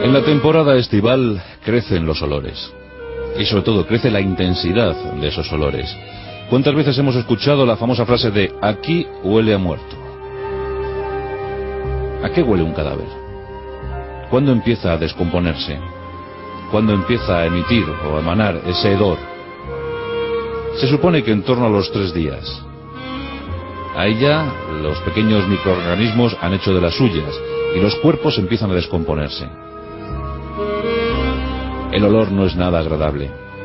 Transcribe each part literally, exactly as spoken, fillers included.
En la temporada estival crecen los olores y sobre todo crece la intensidad de esos olores. ¿Cuántas veces hemos escuchado la famosa frase de aquí huele a muerto? ¿A qué huele un cadáver? ¿Cuándo empieza a descomponerse? ¿Cuándo empieza a emitir o a emanar ese hedor? Se supone que en torno a los tres días. Ahí ya los pequeños microorganismos han hecho de las suyas y los cuerpos empiezan a descomponerse. El olor no es nada agradable.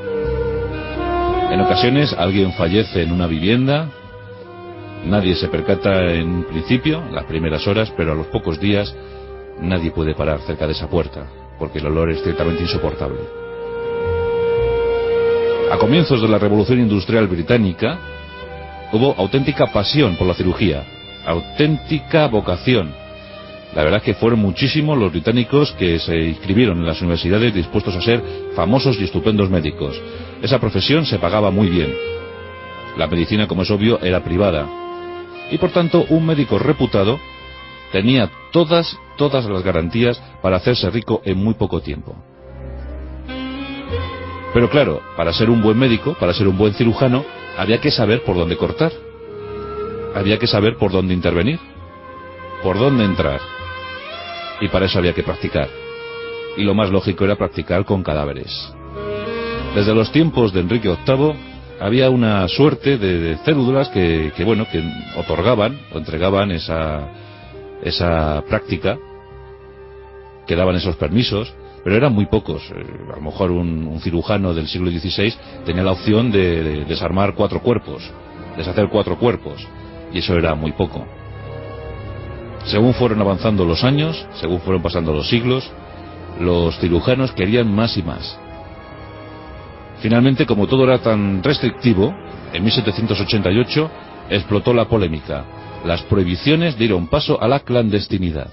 En ocasiones alguien fallece en una vivienda, nadie se percata en principio, las primeras horas, pero a los pocos días nadie puede parar cerca de esa puerta, porque el olor es ciertamente insoportable. A comienzos de la Revolución Industrial Británica hubo auténtica pasión por la cirugía, auténtica vocación. La verdad es que fueron muchísimos los británicos que se inscribieron en las universidades dispuestos a ser famosos y estupendos médicos. Esa profesión se pagaba muy bien. La medicina, como es obvio, era privada. Y por tanto, un médico reputado tenía todas, todas las garantías para hacerse rico en muy poco tiempo. Pero claro, para ser un buen médico, para ser un buen cirujano, había que saber por dónde cortar. Había que saber por dónde intervenir, por dónde entrar. Y para eso había que practicar. Y lo más lógico era practicar con cadáveres. Desde los tiempos de Enrique octavo había una suerte de, de cédulas que, que, bueno, que otorgaban o entregaban esa, esa práctica, que daban esos permisos, pero eran muy pocos. A lo mejor un, un cirujano del siglo dieciséis tenía la opción de, de desarmar cuatro cuerpos, deshacer cuatro cuerpos, y eso era muy poco. Según fueron avanzando los años, según fueron pasando los siglos, los cirujanos querían más y más. Finalmente, como todo era tan restrictivo, en mil setecientos ochenta y ocho explotó la polémica. Las prohibiciones dieron paso a la clandestinidad.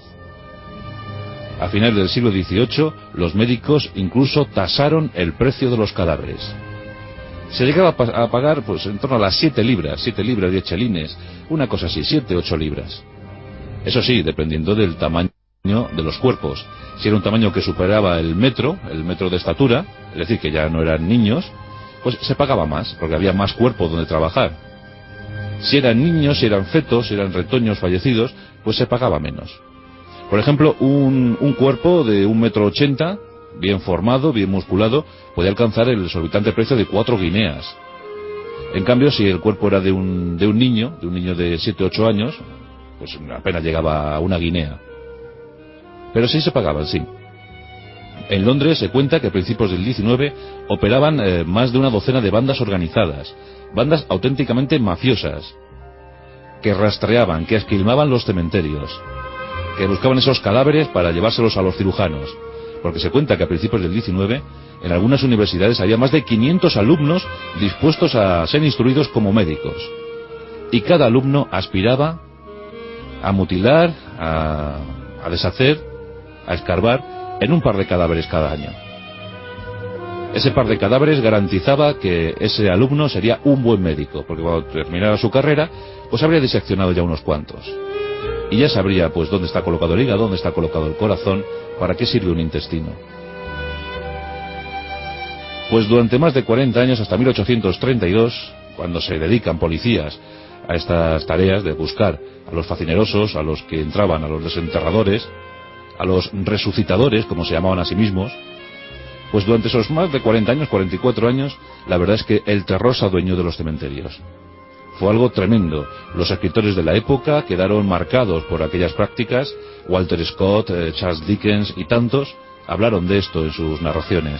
A finales del siglo dieciocho, los médicos incluso tasaron el precio de los cadáveres. Se llegaba a pagar pues en torno a las siete libras, siete libras, diez chelines, una cosa así, siete, ocho libras. Eso sí, dependiendo del tamaño de los cuerpos. Si era un tamaño que superaba el metro, el metro de estatura, es decir, que ya no eran niños, pues se pagaba más, porque había más cuerpo donde trabajar. Si eran niños, si eran fetos, si eran retoños fallecidos, pues se pagaba menos. Por ejemplo, un, un cuerpo de un metro ochenta, bien formado, bien musculado, podía alcanzar el exorbitante precio de cuatro guineas. En cambio, si el cuerpo era de un, de un niño, de un niño de siete, ocho años, pues apenas llegaba a una guinea. Pero sí se pagaban, sí. En Londres se cuenta que a principios del diecinueve operaban eh, más de una docena de bandas organizadas, bandas auténticamente mafiosas, que rastreaban, que esquilmaban los cementerios, que buscaban esos cadáveres para llevárselos a los cirujanos, porque se cuenta que a principios del diecinueve en algunas universidades había más de quinientos alumnos dispuestos a ser instruidos como médicos, y cada alumno aspiraba a mutilar, a, a deshacer, a escarbar en un par de cadáveres cada año. Ese par de cadáveres garantizaba que ese alumno sería un buen médico, porque cuando terminara su carrera, pues habría diseccionado ya unos cuantos. Y ya sabría pues dónde está colocado el hígado, dónde está colocado el corazón, para qué sirve un intestino. Pues durante más de cuarenta años, hasta mil ochocientos treinta y dos, cuando se dedican policías a estas tareas de buscar a los facinerosos, a los que entraban, a los desenterradores, a los resucitadores, como se llamaban a sí mismos, pues durante esos más de cuarenta años, cuarenta y cuatro años, la verdad es que el terror se adueñó de los cementerios. Fue algo tremendo. Los escritores de la época quedaron marcados por aquellas prácticas. Walter Scott, eh, Charles Dickens y tantos hablaron de esto en sus narraciones.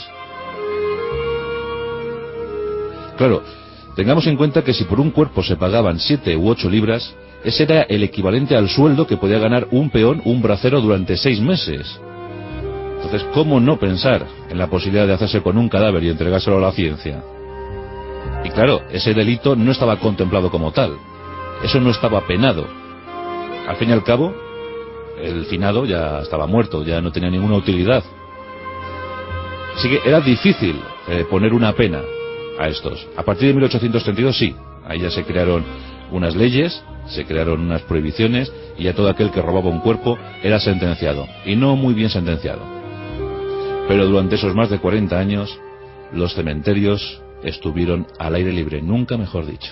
Claro, tengamos en cuenta que si por un cuerpo se pagaban siete u ocho libras, ese era el equivalente al sueldo que podía ganar un peón, un bracero durante seis meses. Entonces, ¿cómo no pensar en la posibilidad de hacerse con un cadáver y entregárselo a la ciencia? Y claro, ese delito no estaba contemplado como tal. Eso no estaba penado. Al fin y al cabo, el finado ya estaba muerto, ya no tenía ninguna utilidad. Así que era difícil eh, poner una pena a estos. A partir de mil ochocientos treinta y dos sí, ahí ya se crearon unas leyes, se crearon unas prohibiciones y ya todo aquel que robaba un cuerpo era sentenciado, y no muy bien sentenciado. Pero durante esos más de cuarenta años, los cementerios estuvieron al aire libre, nunca mejor dicho.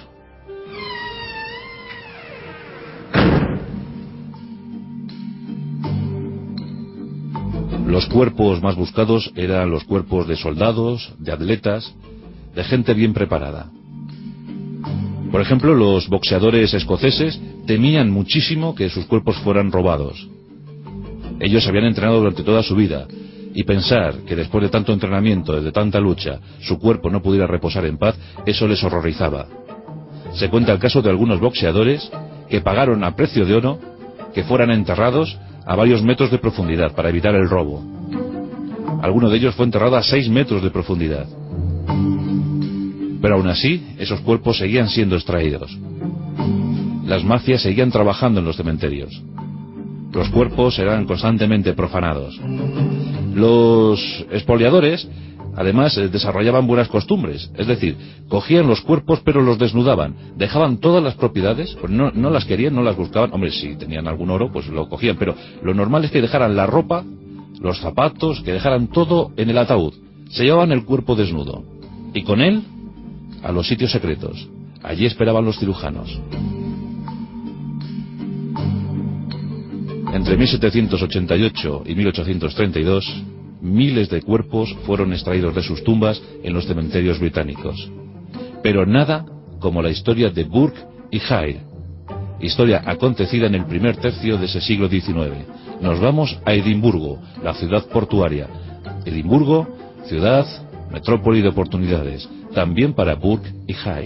Los cuerpos más buscados eran los cuerpos de soldados, de atletas, de gente bien preparada. Por ejemplo, los boxeadores escoceses temían muchísimo que sus cuerpos fueran robados. Ellos habían entrenado durante toda su vida, y pensar que después de tanto entrenamiento, de tanta lucha, su cuerpo no pudiera reposar en paz, eso les horrorizaba. Se cuenta el caso de algunos boxeadores que pagaron a precio de oro que fueran enterrados a varios metros de profundidad para evitar el robo. Alguno de ellos fue enterrado a seis metros de profundidad. Pero aún así, esos cuerpos seguían siendo extraídos. Las mafias seguían trabajando en los cementerios. Los cuerpos eran constantemente profanados. Los expoliadores, además, desarrollaban buenas costumbres. Es decir, cogían los cuerpos pero los desnudaban. Dejaban todas las propiedades, pues no, no las querían, no las buscaban. Hombre, si tenían algún oro, pues lo cogían. Pero lo normal es que dejaran la ropa, los zapatos, que dejaran todo en el ataúd. Se llevaban el cuerpo desnudo. Y con él, a los sitios secretos. Allí esperaban los cirujanos. Entre mil setecientos ochenta y ocho y mil ochocientos treinta y dos, miles de cuerpos fueron extraídos de sus tumbas en los cementerios británicos. Pero nada como la historia de Burke y Hare, historia acontecida en el primer tercio de ese siglo diecinueve. Nos vamos a Edimburgo, la ciudad portuaria. Edimburgo, ciudad, metrópoli de oportunidades, también para Burke y Hare.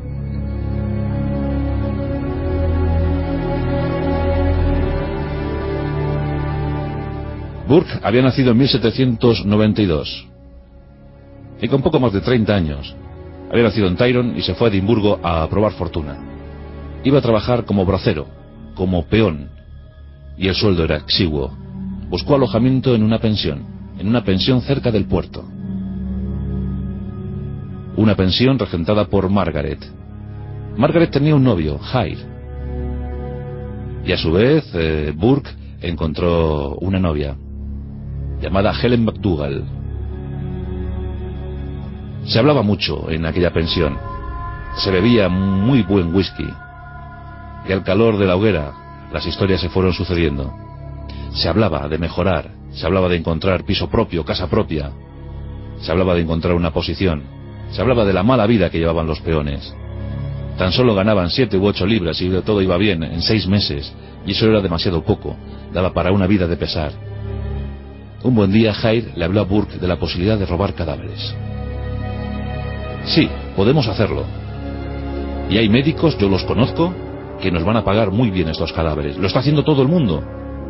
Burke había nacido en mil setecientos noventa y dos y con poco más de treinta años había nacido en Tyrone y se fue a Edimburgo a probar fortuna. Iba a trabajar como bracero, como peón, y el sueldo era exiguo. Buscó alojamiento en una pensión, en una pensión cerca del puerto. Una pensión regentada por Margaret. Margaret tenía un novio, Hare, y a su vez eh, Burke encontró una novia llamada Helen McDougall. Se hablaba mucho en aquella pensión, se bebía muy buen whisky, y al calor de la hoguera las historias se fueron sucediendo. Se hablaba de mejorar, se hablaba de encontrar piso propio, casa propia, se hablaba de encontrar una posición, se hablaba de la mala vida que llevaban los peones. Tan solo ganaban siete u ocho libras y todo iba bien en seis meses, y eso era demasiado poco, daba para una vida de pesar. Un buen día Hare le habló a Burke de la posibilidad de robar cadáveres. Sí, podemos hacerlo. Y hay médicos, yo los conozco, que nos van a pagar muy bien estos cadáveres. Lo está haciendo todo el mundo.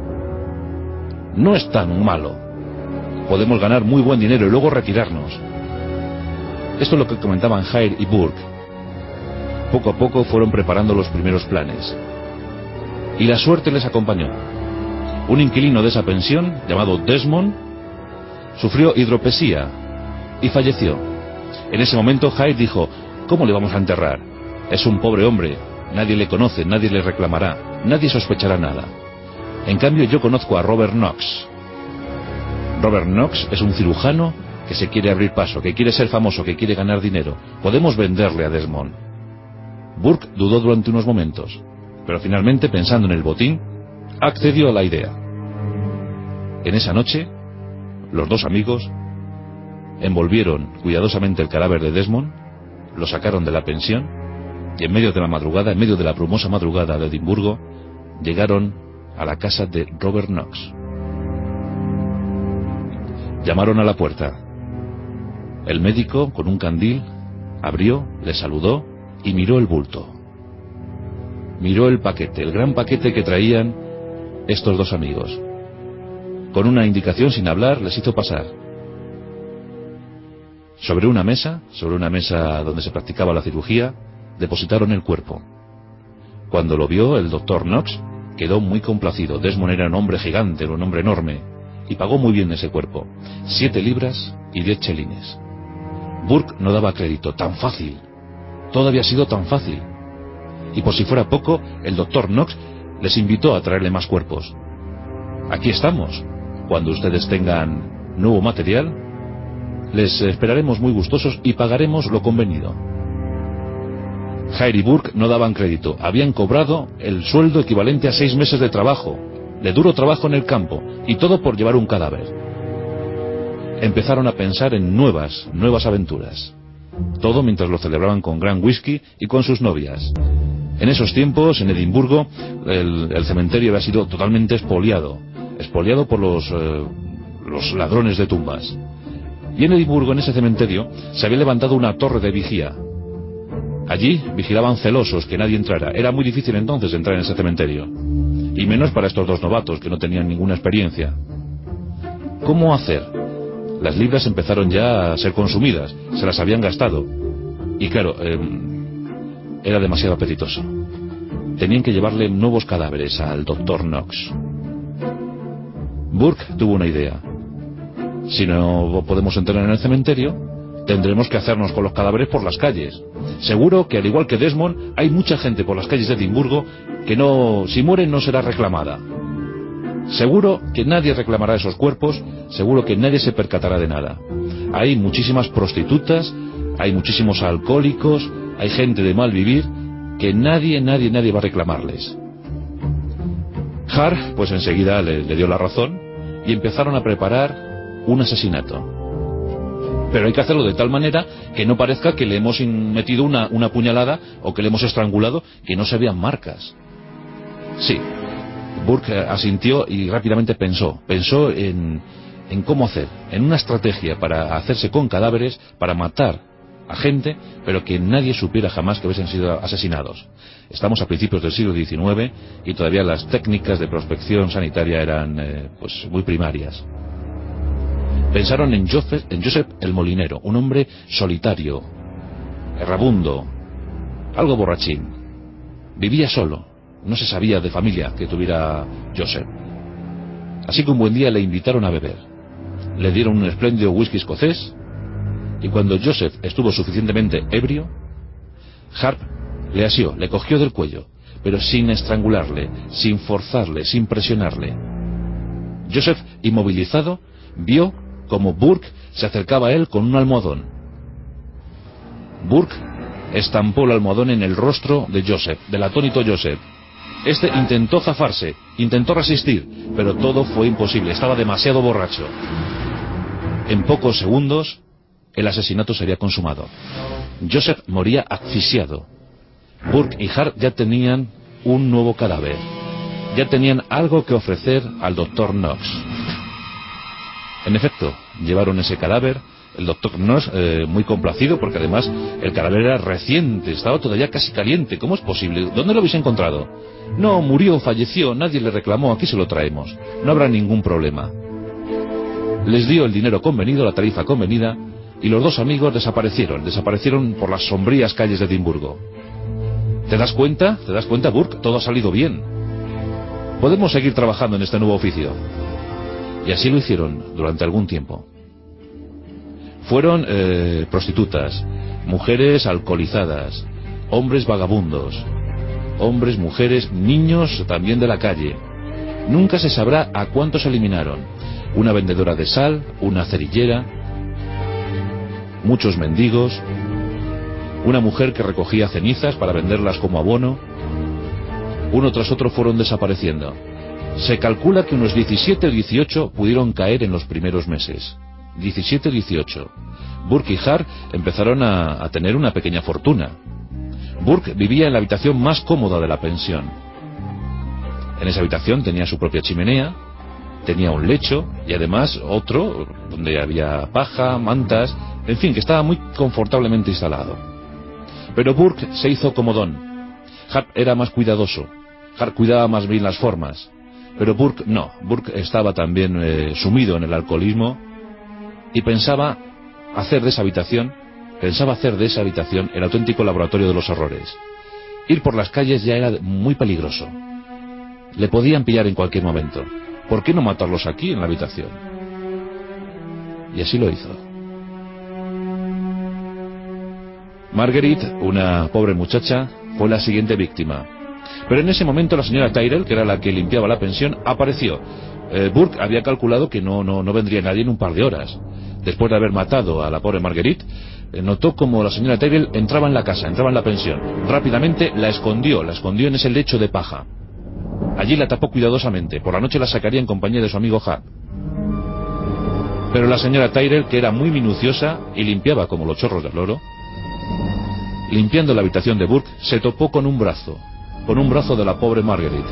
No es tan malo. Podemos ganar muy buen dinero y luego retirarnos. Esto es lo que comentaban Hare y Burke. Poco a poco fueron preparando los primeros planes. Y la suerte les acompañó. Un inquilino de esa pensión, llamado Desmond, sufrió hidropesía y falleció. En ese momento Hare dijo: ¿cómo le vamos a enterrar? Es un pobre hombre, nadie le conoce, nadie le reclamará, nadie sospechará nada. En cambio yo conozco a Robert Knox. Robert Knox es un cirujano que se quiere abrir paso, que quiere ser famoso, que quiere ganar dinero. Podemos venderle a Desmond. Burke dudó durante unos momentos, pero finalmente, pensando en el botín, accedió a la idea. En esa noche, los dos amigos envolvieron cuidadosamente el cadáver de Desmond, lo sacaron de la pensión y en medio de la madrugada, en medio de la brumosa madrugada de Edimburgo, llegaron a la casa de Robert Knox. Llamaron a la puerta. El médico, con un candil, abrió, le saludó y miró el bulto. Miró el paquete, el gran paquete que traían estos dos amigos. Con una indicación, sin hablar, les hizo pasar. Sobre una mesa, sobre una mesa donde se practicaba la cirugía, depositaron el cuerpo. Cuando lo vio el doctor Knox, quedó muy complacido. Desmond era un hombre gigante, era un hombre enorme, y pagó muy bien ese cuerpo. Siete libras y diez chelines. Burke no daba crédito. Tan fácil. Todo había sido tan fácil. Y por si fuera poco, el doctor Knox les invitó a traerle más cuerpos. Aquí estamos. Cuando ustedes tengan nuevo material, les esperaremos muy gustosos y pagaremos lo convenido. Hare y Burke no daban crédito. Habían cobrado el sueldo equivalente a seis meses de trabajo, de duro trabajo en el campo, y todo por llevar un cadáver. Empezaron a pensar en nuevas, nuevas aventuras. Todo mientras lo celebraban con gran whisky y con sus novias. En esos tiempos, en Edimburgo, el, el cementerio había sido totalmente expoliado. Expoliado por los, eh, los ladrones de tumbas. Y en Edimburgo, en ese cementerio, se había levantado una torre de vigía. Allí vigilaban celosos que nadie entrara. Era muy difícil entonces entrar en ese cementerio. Y menos para estos dos novatos que no tenían ninguna experiencia. ¿Cómo hacer? Las libras empezaron ya a ser consumidas. Se las habían gastado. Y claro, eh, era demasiado apetitoso. Tenían que llevarle nuevos cadáveres al doctor Knox. Burke tuvo una idea. Si no podemos entrar en el cementerio, tendremos que hacernos con los cadáveres por las calles. Seguro que, al igual que Desmond, hay mucha gente por las calles de Edimburgo que no, si mueren no será reclamada. Seguro que nadie reclamará esos cuerpos, seguro que nadie se percatará de nada. Hay muchísimas prostitutas, hay muchísimos alcohólicos, hay gente de mal vivir que nadie, nadie, nadie va a reclamarles. Hare, pues enseguida le, le dio la razón y empezaron a preparar un asesinato. Pero hay que hacerlo de tal manera que no parezca que le hemos metido una, una puñalada o que le hemos estrangulado, que no se vean marcas. Sí, Burke asintió y rápidamente pensó, pensó en, en cómo hacer, en una estrategia para hacerse con cadáveres, para matar a gente, pero que nadie supiera jamás que hubiesen sido asesinados. Estamos a principios del siglo diecinueve y todavía las técnicas de prospección sanitaria eran eh, pues muy primarias. Pensaron en Joseph, en Joseph el molinero, un hombre solitario, errabundo, algo borrachín. Vivía solo, no se sabía de familia que tuviera Joseph. Así que un buen día le invitaron a beber. Le dieron un espléndido whisky escocés y cuando Joseph estuvo suficientemente ebrio, Hare le asió, le cogió del cuello, pero sin estrangularle, sin forzarle, sin presionarle. Joseph, inmovilizado, vio como Burke se acercaba a él con un almohadón. Burke estampó el almohadón en el rostro de Joseph, del atónito Joseph. Este intentó zafarse, intentó resistir, pero todo fue imposible, estaba demasiado borracho. En pocos segundos, el asesinato sería consumado. Joseph moría asfixiado. Burke y Hare ya tenían un nuevo cadáver. Ya tenían algo que ofrecer al doctor Knox. En efecto, llevaron ese cadáver, el doctor Knox eh, muy complacido porque además el cadáver era reciente, estaba todavía casi caliente. ¿Cómo es posible? ¿Dónde lo habéis encontrado? No, murió, falleció, nadie le reclamó, aquí se lo traemos. No habrá ningún problema. Les dio el dinero convenido, la tarifa convenida, y los dos amigos desaparecieron, desaparecieron por las sombrías calles de Edimburgo. ¿Te das cuenta? ¿Te das cuenta, Burke? Todo ha salido bien. Podemos seguir trabajando en este nuevo oficio. Y así lo hicieron durante algún tiempo. Fueron eh, prostitutas, mujeres alcoholizadas, hombres vagabundos, hombres, mujeres, niños también de la calle. Nunca se sabrá a cuántos eliminaron. Una vendedora de sal, una cerillera, muchos mendigos, una mujer que recogía cenizas para venderlas como abono. Uno tras otro fueron desapareciendo. Se calcula que unos diecisiete o dieciocho pudieron caer en los primeros meses. diecisiete o dieciocho. Burke y Hare empezaron a, a tener una pequeña fortuna. Burke vivía en la habitación más cómoda de la pensión. En esa habitación tenía su propia chimenea, tenía un lecho y además otro donde había paja, mantas, en fin, que estaba muy confortablemente instalado. Pero Burke se hizo comodón. Hare era más cuidadoso. Hare cuidaba más bien las formas. Pero Burke no. Burke estaba también eh, sumido en el alcoholismo y pensaba hacer de esa habitación, pensaba hacer de esa habitación el auténtico laboratorio de los horrores. Ir por las calles ya era muy peligroso. Le podían pillar en cualquier momento. ¿Por qué no matarlos aquí en la habitación? Y así lo hizo. Marguerite, una pobre muchacha, fue la siguiente víctima. Pero en ese momento la señora Tyrell, que era la que limpiaba la pensión, apareció. eh, Burke había calculado que no, no, no vendría nadie en un par de horas. Después de haber matado a la pobre Marguerite, eh, notó como la señora Tyrell entraba en la casa, entraba en la pensión. Rápidamente la escondió, la escondió en ese lecho de paja. Allí la tapó cuidadosamente. Por la noche la sacaría en compañía de su amigo Harp. Pero la señora Tyrell, que era muy minuciosa y limpiaba como los chorros del loro, limpiando la habitación de Burke, se topó con un brazo, con un brazo de la pobre Marguerite.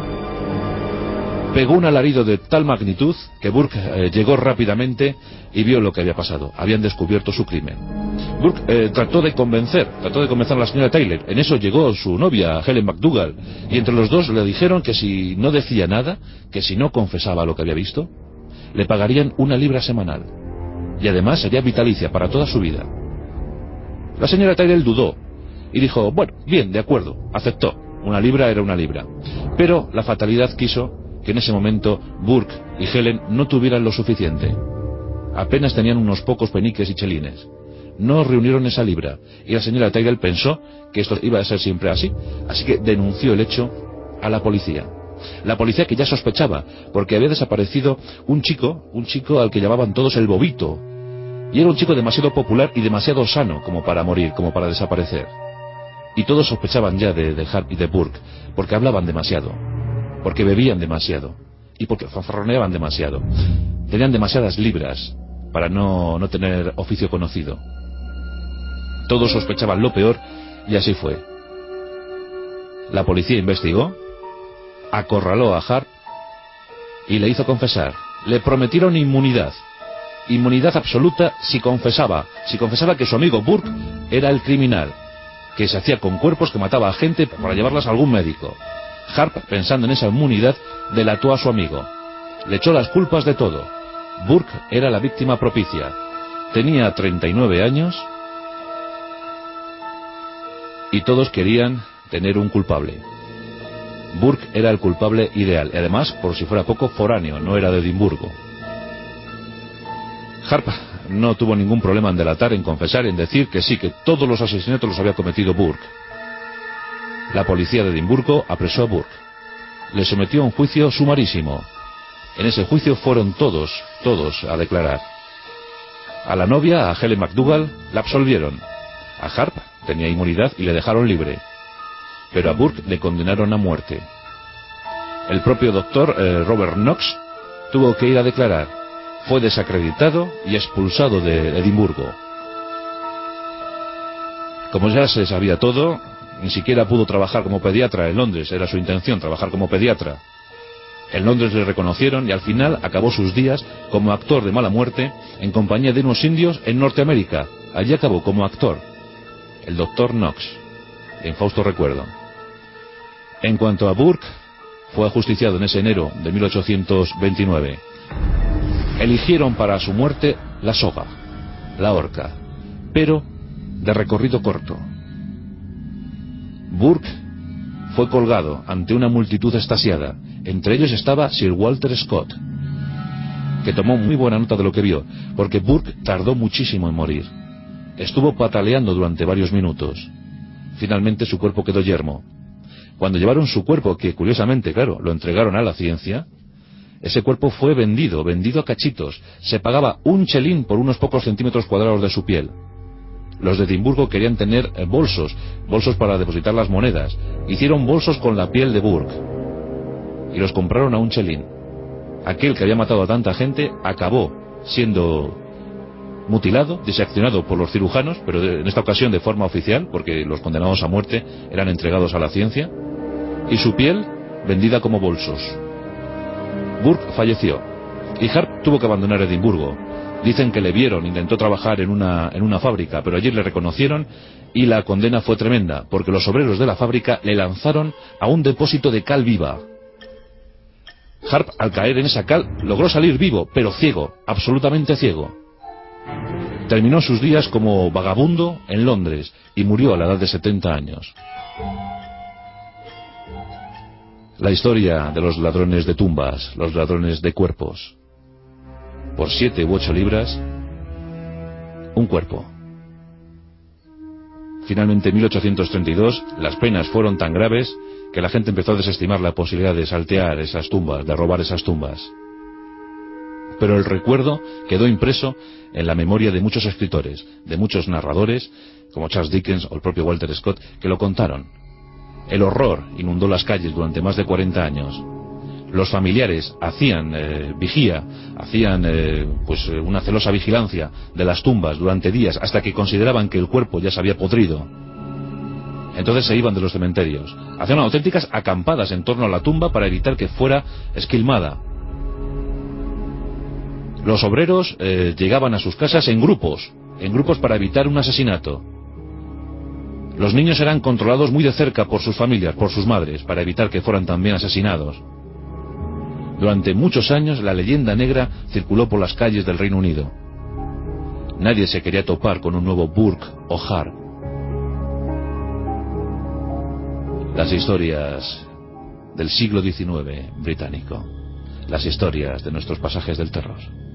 Pegó un alarido de tal magnitud que Burke eh, llegó rápidamente y vio lo que había pasado. Habían descubierto su crimen. Burke eh, trató de convencer, trató de convencer a la señora Tyrell. En eso llegó su novia, Helen McDougall, y entre los dos le dijeron que si no decía nada, que si no confesaba lo que había visto, le pagarían una libra semanal. Y además sería vitalicia para toda su vida. La señora Tyrell dudó y dijo, bueno, bien, de acuerdo, aceptó. Una libra era una libra. Pero la fatalidad quiso que en ese momento Burke y Helen no tuvieran lo suficiente. Apenas tenían unos pocos peniques y chelines. No reunieron esa libra, y la señora Tyrell pensó que esto iba a ser siempre así, así que denunció el hecho a la policía. La policía, que ya sospechaba, porque había desaparecido un chico, un chico al que llamaban todos el Bobito, y era un chico demasiado popular y demasiado sano como para morir, como para desaparecer. Y todos sospechaban ya de, de Harp y de Burke, porque hablaban demasiado, porque bebían demasiado, y porque fanfarroneaban demasiado. Tenían demasiadas libras para no, no tener oficio conocido. Todos sospechaban lo peor, y así fue. La policía investigó, acorraló a Harp y le hizo confesar. Le prometieron inmunidad, inmunidad absoluta si confesaba, si confesaba que su amigo Burke era el criminal, que se hacía con cuerpos, que mataba a gente para llevarlas a algún médico. Harp, pensando en esa inmunidad, delató a su amigo. Le echó las culpas de todo. Burke era la víctima propicia. Tenía treinta y nueve años y todos querían tener un culpable. Burke era el culpable ideal, y además, por si fuera poco, foráneo, no era de Edimburgo. Harp no tuvo ningún problema en delatar, en confesar, en decir que sí, que todos los asesinatos los había cometido Burke. La policía de Edimburgo apresó a Burke. Le sometió a un juicio sumarísimo. En ese juicio fueron todos, todos a declarar. A la novia, a Helen McDougall, la absolvieron. A Harp tenía inmunidad y le dejaron libre. Pero a Burke le condenaron a muerte. El propio doctor eh, Robert Knox tuvo que ir a declarar. Fue desacreditado y expulsado de Edimburgo. Como ya se sabía todo, ni siquiera pudo trabajar como pediatra en Londres. Era su intención, trabajar como pediatra. En Londres le reconocieron y al final acabó sus días como actor de mala muerte en compañía de unos indios en Norteamérica. Allí acabó como actor. El doctor Knox, de infausto recuerdo. En cuanto a Burke, fue ajusticiado en ese enero de mil ochocientos veintinueve. Eligieron para su muerte la soga, la horca, pero de recorrido corto. Burke fue colgado ante una multitud extasiada. Entre ellos estaba Sir Walter Scott, que tomó muy buena nota de lo que vio, porque Burke tardó muchísimo en morir. Estuvo pataleando durante varios minutos. Finalmente su cuerpo quedó yermo. Cuando llevaron su cuerpo, que curiosamente, claro, lo entregaron a la ciencia, ese cuerpo fue vendido, vendido a cachitos. Se pagaba un chelín por unos pocos centímetros cuadrados de su piel. Los de Edimburgo querían tener bolsos, bolsos para depositar las monedas. Hicieron bolsos con la piel de Burke y los compraron a un chelín. Aquel que había matado a tanta gente acabó siendo mutilado, diseccionado por los cirujanos, pero en esta ocasión de forma oficial, porque los condenados a muerte eran entregados a la ciencia, y su piel vendida como bolsos. Burke falleció y Harp tuvo que abandonar Edimburgo. Dicen que le vieron, intentó trabajar en una, en una fábrica, pero allí le reconocieron y la condena fue tremenda, porque los obreros de la fábrica le lanzaron a un depósito de cal viva. Harp, al caer en esa cal, logró salir vivo, pero ciego, absolutamente ciego. Terminó sus días como vagabundo en Londres y murió a la edad de setenta años. La historia de los ladrones de tumbas, los ladrones de cuerpos. Por siete u ocho libras, un cuerpo. Finalmente, en mil ochocientos treinta y dos, las penas fueron tan graves que la gente empezó a desestimar la posibilidad de saltear esas tumbas, de robar esas tumbas. Pero el recuerdo quedó impreso en la memoria de muchos escritores, de muchos narradores, como Charles Dickens o el propio Walter Scott, que lo contaron. El horror inundó las calles durante más de cuarenta años. Los familiares hacían eh, vigía, hacían eh, pues una celosa vigilancia de las tumbas durante días hasta que consideraban que el cuerpo ya se había podrido. Entonces se iban de los cementerios, hacían auténticas acampadas en torno a la tumba para evitar que fuera esquilmada. Los obreros eh, llegaban a sus casas en grupos, en grupos para evitar un asesinato. Los niños eran controlados muy de cerca por sus familias, por sus madres, para evitar que fueran también asesinados. Durante muchos años la leyenda negra circuló por las calles del Reino Unido. Nadie se quería topar con un nuevo Burke o Hart. Las historias del siglo diecinueve británico, las historias de nuestros pasajes del terror.